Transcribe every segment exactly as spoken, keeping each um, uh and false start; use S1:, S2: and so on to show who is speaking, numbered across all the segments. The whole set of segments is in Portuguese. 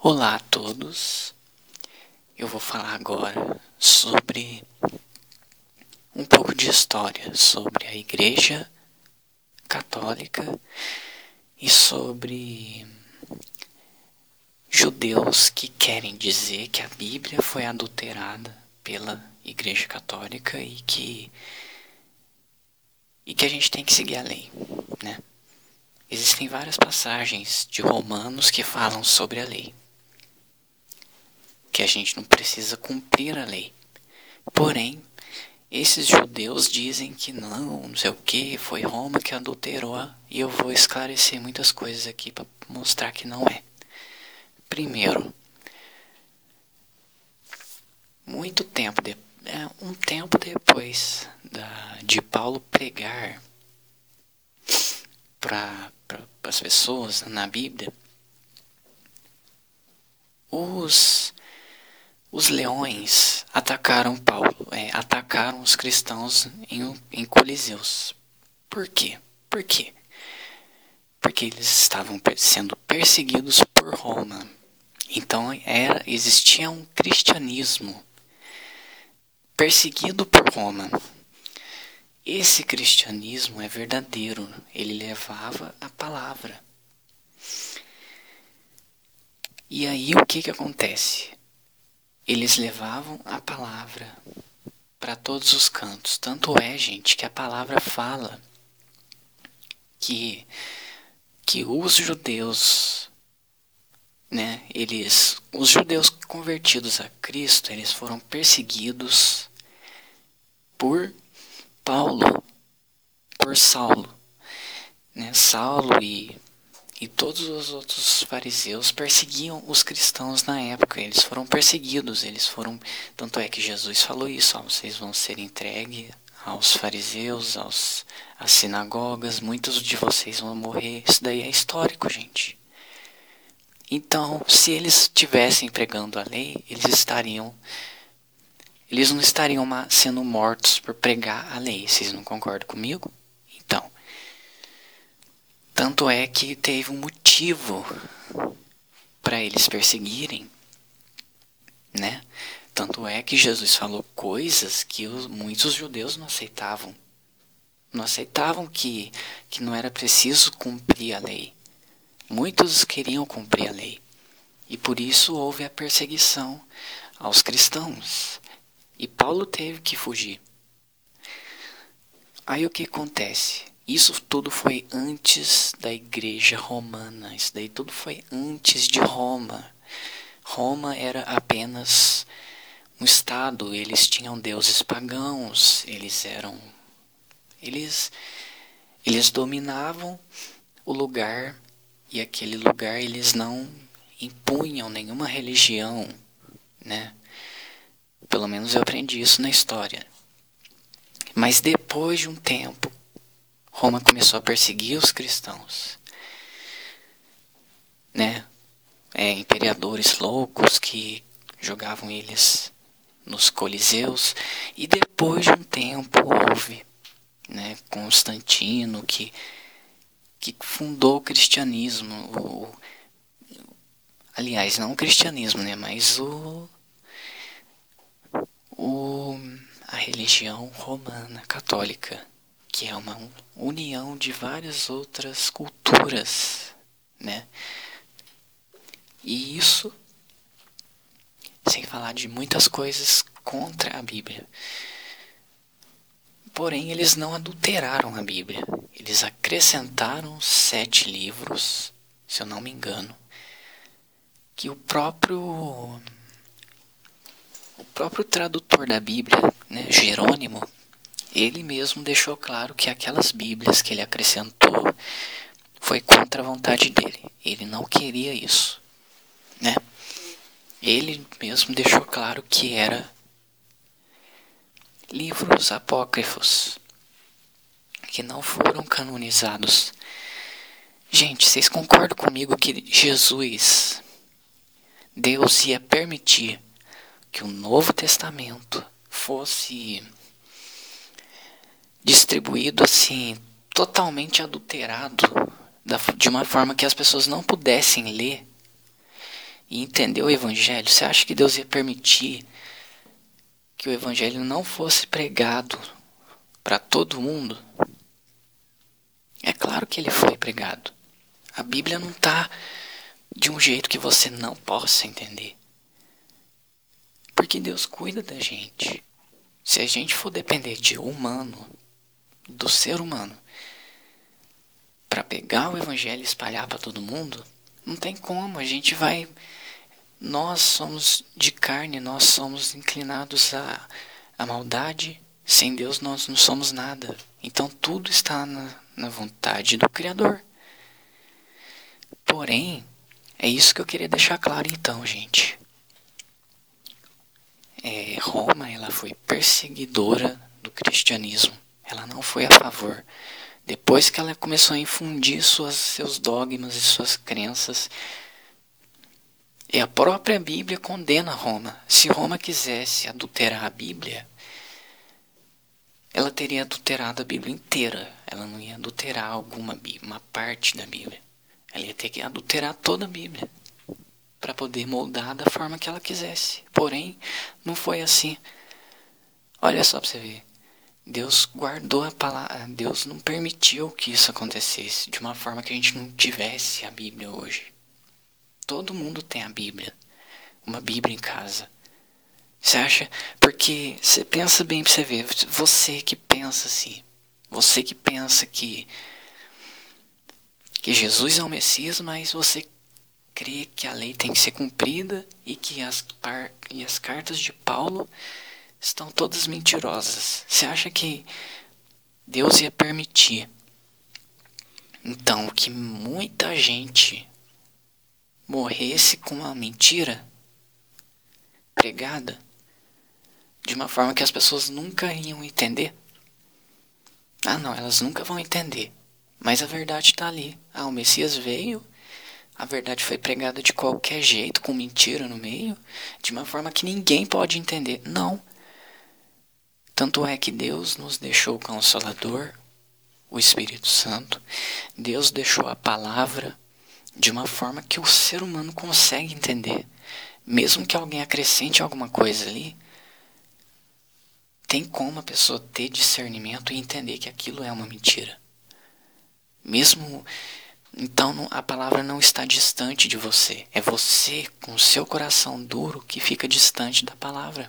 S1: Olá a todos, eu vou falar agora sobre um pouco de história sobre a Igreja Católica e sobre judeus que querem dizer que a Bíblia foi adulterada pela Igreja Católica e que, e que a gente tem que seguir a lei, né? Existem várias passagens de Romanos que falam sobre a lei, que a gente não precisa cumprir a lei. Porém, esses judeus dizem que não, não sei o que, foi Roma que adulterou, e eu vou esclarecer muitas coisas aqui para mostrar que não é. Primeiro, muito tempo, de, é, um tempo depois da, de Paulo pregar para pra, as pessoas na Bíblia, os, os leões atacaram Paulo, é, atacaram os cristãos em, em Coliseus. Por quê? Por quê? Porque eles estavam sendo perseguidos por Roma. Então era, existia um cristianismo perseguido por Roma. Esse cristianismo é verdadeiro, ele levava a palavra. E aí o que que acontece? Eles levavam a palavra para todos os cantos. Tanto é, gente, que a palavra fala que, que os judeus, né, eles, os judeus convertidos a Cristo, eles foram perseguidos por Paulo, por Saulo, né? Saulo e, e todos os outros fariseus perseguiam os cristãos na época. Eles foram perseguidos, eles foram, tanto é que Jesus falou isso: ó, vocês vão ser entregues aos fariseus, aos, às sinagogas, muitos de vocês vão morrer. Isso daí é histórico, gente. Então, se eles estivessem pregando a lei, eles estariam Eles não estariam sendo mortos por pregar a lei. Vocês não concordam comigo? Então, tanto é que teve um motivo para eles perseguirem, né? Tanto é que Jesus falou coisas que os, muitos judeus não aceitavam. Não aceitavam que, que não era preciso cumprir a lei. Muitos queriam cumprir a lei. E por isso houve a perseguição aos cristãos. E Paulo teve que fugir. Aí o que acontece? Isso tudo foi antes da igreja romana. Isso daí tudo foi antes de Roma. Roma era apenas um estado. Eles tinham deuses pagãos. Eles eram... Eles, eles dominavam o lugar. E aquele lugar eles não impunham nenhuma religião, né? Pelo menos eu aprendi isso na história. Mas depois de um tempo, Roma começou a perseguir os cristãos, né? É, imperadores loucos que jogavam eles nos coliseus. E depois de um tempo houve, né, Constantino que, que fundou o cristianismo. O, aliás, não o cristianismo, né, mas o... O, a religião romana católica, que é uma união de várias outras culturas, né? E isso sem falar de muitas coisas contra a Bíblia. Porém, eles não adulteraram a Bíblia. Eles acrescentaram sete livros, se eu não me engano, que o próprio O próprio tradutor da Bíblia, né, Jerônimo, ele mesmo deixou claro que aquelas Bíblias que ele acrescentou foi contra a vontade dele. Ele não queria isso, né? Ele mesmo deixou claro que era livros apócrifos, que não foram canonizados. Gente, vocês concordam comigo que Jesus, Deus ia permitir que o Novo Testamento fosse distribuído assim, totalmente adulterado, de uma forma que as pessoas não pudessem ler? e entender o evangelho, você acha que Deus ia permitir que o evangelho não fosse pregado para todo mundo? É claro que ele foi pregado. A Bíblia não está de um jeito que você não possa entender. Porque Deus cuida da gente. Se a gente for depender de humano, do ser humano, para pegar o evangelho e espalhar para todo mundo, não tem como. A gente vai... Nós somos de carne, nós somos inclinados à, à maldade. Sem Deus nós não somos nada. Então tudo está na, na vontade do Criador. Porém, é isso que eu queria deixar claro então, gente. É, Roma, ela foi perseguidora do cristianismo. Ela não foi a favor. Depois que ela começou a infundir suas, seus dogmas e suas crenças, e a própria Bíblia condena Roma. Se Roma quisesse adulterar a Bíblia, ela teria adulterado a Bíblia inteira. Ela não ia adulterar alguma Bíblia, uma parte da Bíblia. Ela ia ter que adulterar toda a Bíblia para poder moldar da forma que ela quisesse. Porém, não foi assim. Olha só para você ver. Deus guardou a palavra. Deus não permitiu que isso acontecesse de uma forma que a gente não tivesse a Bíblia hoje. Todo mundo tem a Bíblia. Uma Bíblia em casa. Você acha? Porque você pensa bem pra você ver. Você que pensa assim. Você que pensa que que Jesus é o Messias, mas você crê que a lei tem que ser cumprida e que as, par, e as cartas de Paulo estão todas mentirosas. Você acha que Deus ia permitir, então, que muita gente morresse com uma mentira pregada de uma forma que as pessoas nunca iam entender? Ah, não, elas nunca vão entender. Mas a verdade está ali. Ah, o Messias veio, a verdade foi pregada de qualquer jeito, com mentira no meio, de uma forma que ninguém pode entender. Não. Tanto é que Deus nos deixou o Consolador, o Espírito Santo. Deus deixou a palavra de uma forma que o ser humano consegue entender. Mesmo que alguém acrescente alguma coisa ali, tem como a pessoa ter discernimento e entender que aquilo é uma mentira. Mesmo... Então a palavra não está distante de você. É você, com o seu coração duro, que fica distante da palavra.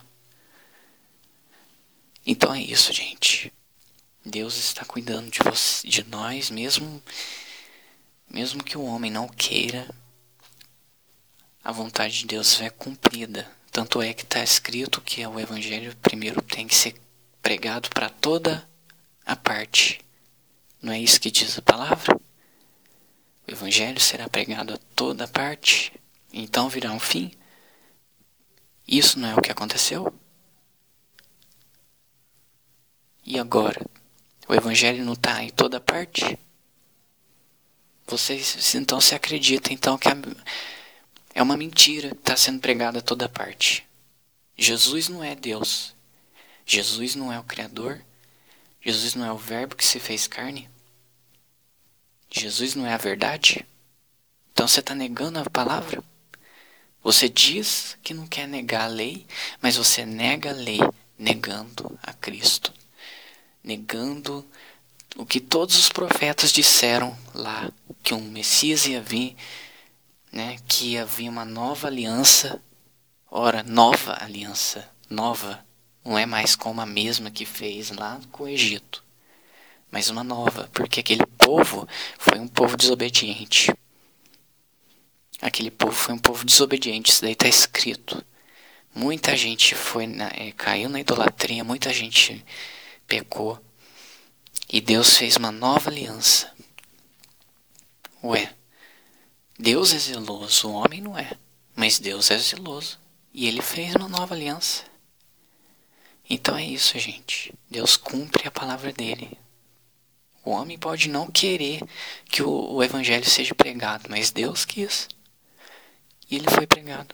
S1: Então é isso, gente. Deus está cuidando de, você, de nós, mesmo, mesmo que o homem não queira, a vontade de Deus é cumprida. Tanto é que está escrito que o evangelho primeiro tem que ser pregado para toda a parte. Não é isso que diz a palavra? O evangelho será pregado a toda parte, então virá um fim. Isso não é o que aconteceu? E agora? O evangelho não está em toda parte? Vocês então se acreditam então que é uma mentira que está sendo pregada a toda parte. Jesus não é Deus. Jesus não é o Criador. Jesus não é o Verbo que se fez carne. Jesus não é a verdade? Então você está negando a palavra? Você diz que não quer negar a lei, mas você nega a lei negando a Cristo. Negando o que todos os profetas disseram lá, que um Messias ia vir, né, que ia vir uma nova aliança. Ora, nova aliança, nova, não é mais como a mesma que fez lá com o Egito, mas uma nova, porque aquele povo foi um povo desobediente. Aquele povo foi um povo desobediente, isso daí está escrito. Muita gente foi na, é, caiu na idolatria, muita gente pecou. E Deus fez uma nova aliança. Ué, Deus é zeloso, o homem não é. Mas Deus é zeloso. E ele fez uma nova aliança. Então é isso, gente. Deus cumpre a palavra dele. O homem pode não querer que o, o evangelho seja pregado, mas Deus quis. E ele foi pregado.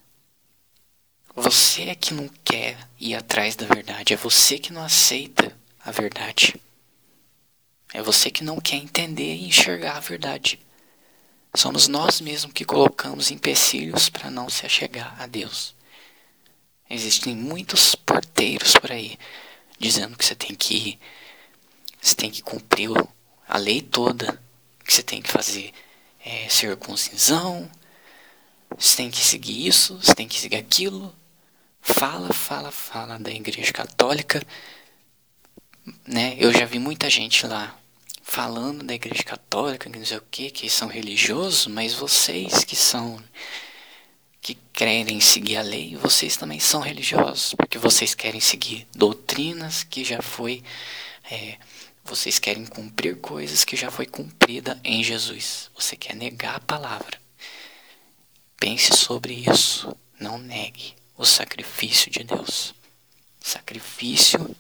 S1: Você é que não quer ir atrás da verdade. É você que não aceita a verdade. É você que não quer entender e enxergar a verdade. Somos nós mesmos que colocamos empecilhos para não se achegar a Deus. Existem muitos porteiros por aí dizendo que você tem que você tem que cumprir a lei toda, que você tem que fazer é, circuncisão, você tem que seguir isso, você tem que seguir aquilo. Fala, fala, fala da Igreja Católica, né? Eu já vi muita gente lá falando da Igreja Católica, que não sei o que, que são religiosos, mas vocês que são, que querem seguir a lei, vocês também são religiosos, porque vocês querem seguir doutrinas que já foi, é, vocês querem cumprir coisas que já foi cumprida em Jesus. Você quer negar a palavra. Pense sobre isso, não negue o sacrifício de Deus. Sacrifício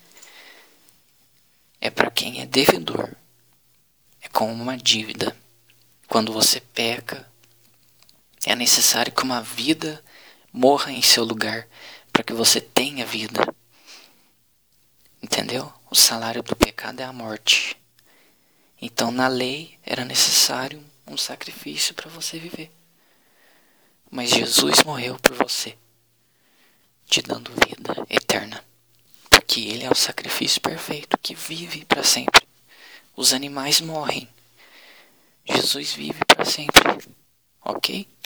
S1: é para quem é devedor. É como uma dívida. Quando você peca, é necessário que uma vida morra em seu lugar para que você tenha vida. Entendeu? O salário do pecado é a morte. Então, na lei, era necessário um sacrifício para você viver. Mas Jesus morreu por você, te dando vida eterna. Porque Ele é o sacrifício perfeito que vive para sempre. Os animais morrem. Jesus vive para sempre. Ok?